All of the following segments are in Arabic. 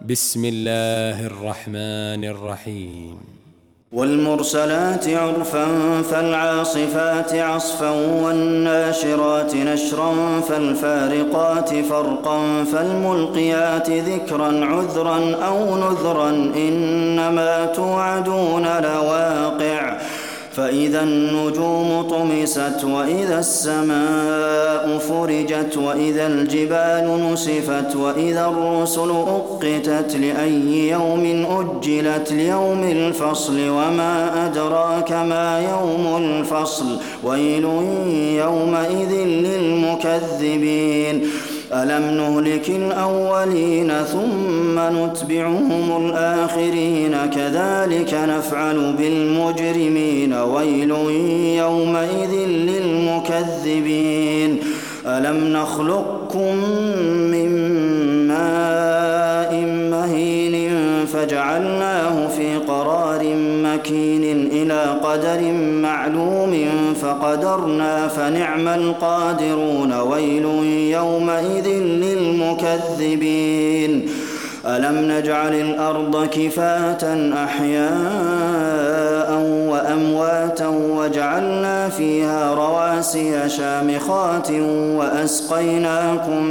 بسم الله الرحمن الرحيم. والمرسلات عرفا فالعاصفات عصفا والناشرات نشرا فالفارقات فرقا فالملقيات ذكرا عذرا أو نذرا إنما توعدون لواقع فإذا النجوم طمست وإذا السماء فرجت وإذا الجبال نسفت وإذا الرسل أقتت لأي يوم أجلت ليوم الفصل وما أدراك ما يوم الفصل ويل يومئذ للمكذبين ألم نهلك الأولين ثم نتبعهم الآخرين كذلك نفعل بالمجرمين ويل يومئذ للمكذبين ألم نخلقكم من ماء مهين فجعلناه في قرار مكين إلى قدر معلوم فقدرنا فنعم القادرون ويل يومئذ للمكذبين ألم نجعل الأرض كفاة أحياء وأمواتا وجعلنا فيها رواسي شامخات وأسقيناكم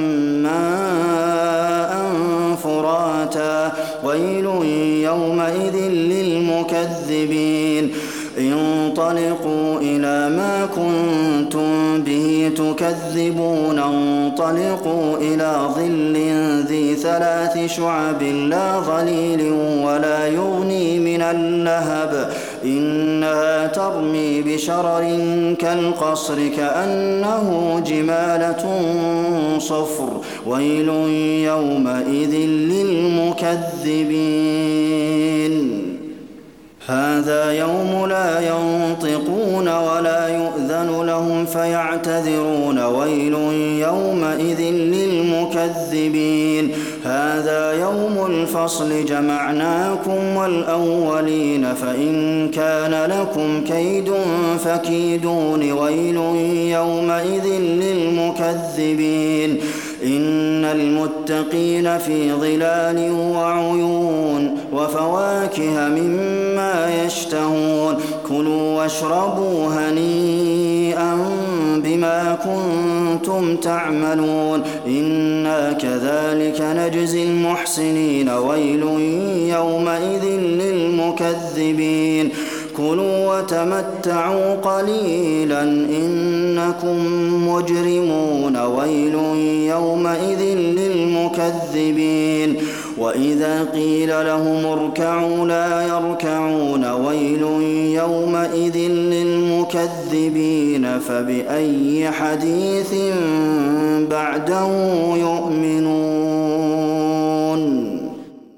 ماء فراتا ويل يومئذ للمكذبين انطلقوا إلى ما كنتم به تكذبون انطلقوا إلى ظل ذي 3 شعب لا ظليل ولا يغني من اللهب إنها ترمي بشرر كالقصر كأنه جمالة صفر ويل يومئذ للمكذبين هذا يوم لا ينطقون ولا يؤذن لهم فيعتذرون ويل يومئذ للمكذبين هذا يوم الفصل جمعناكم والأولين فإن كان لكم كيد فكيدون ويل يومئذ للمكذبين إن المتقين في ظلال وعيون وفواكه مما يشتهون كلوا واشربوا هنيئا بما كنتم تعملون إنا كذلك نجزي المحسنين ويل يومئذ للمكذبين كلوا وتمتعوا قليلا إنكم مجرمون ويل يومئذ للمكذبين وإذا قيل لهم اركعوا لا يركعون ويل يومئذ للمكذبين فبأي حديث بعده يؤمنون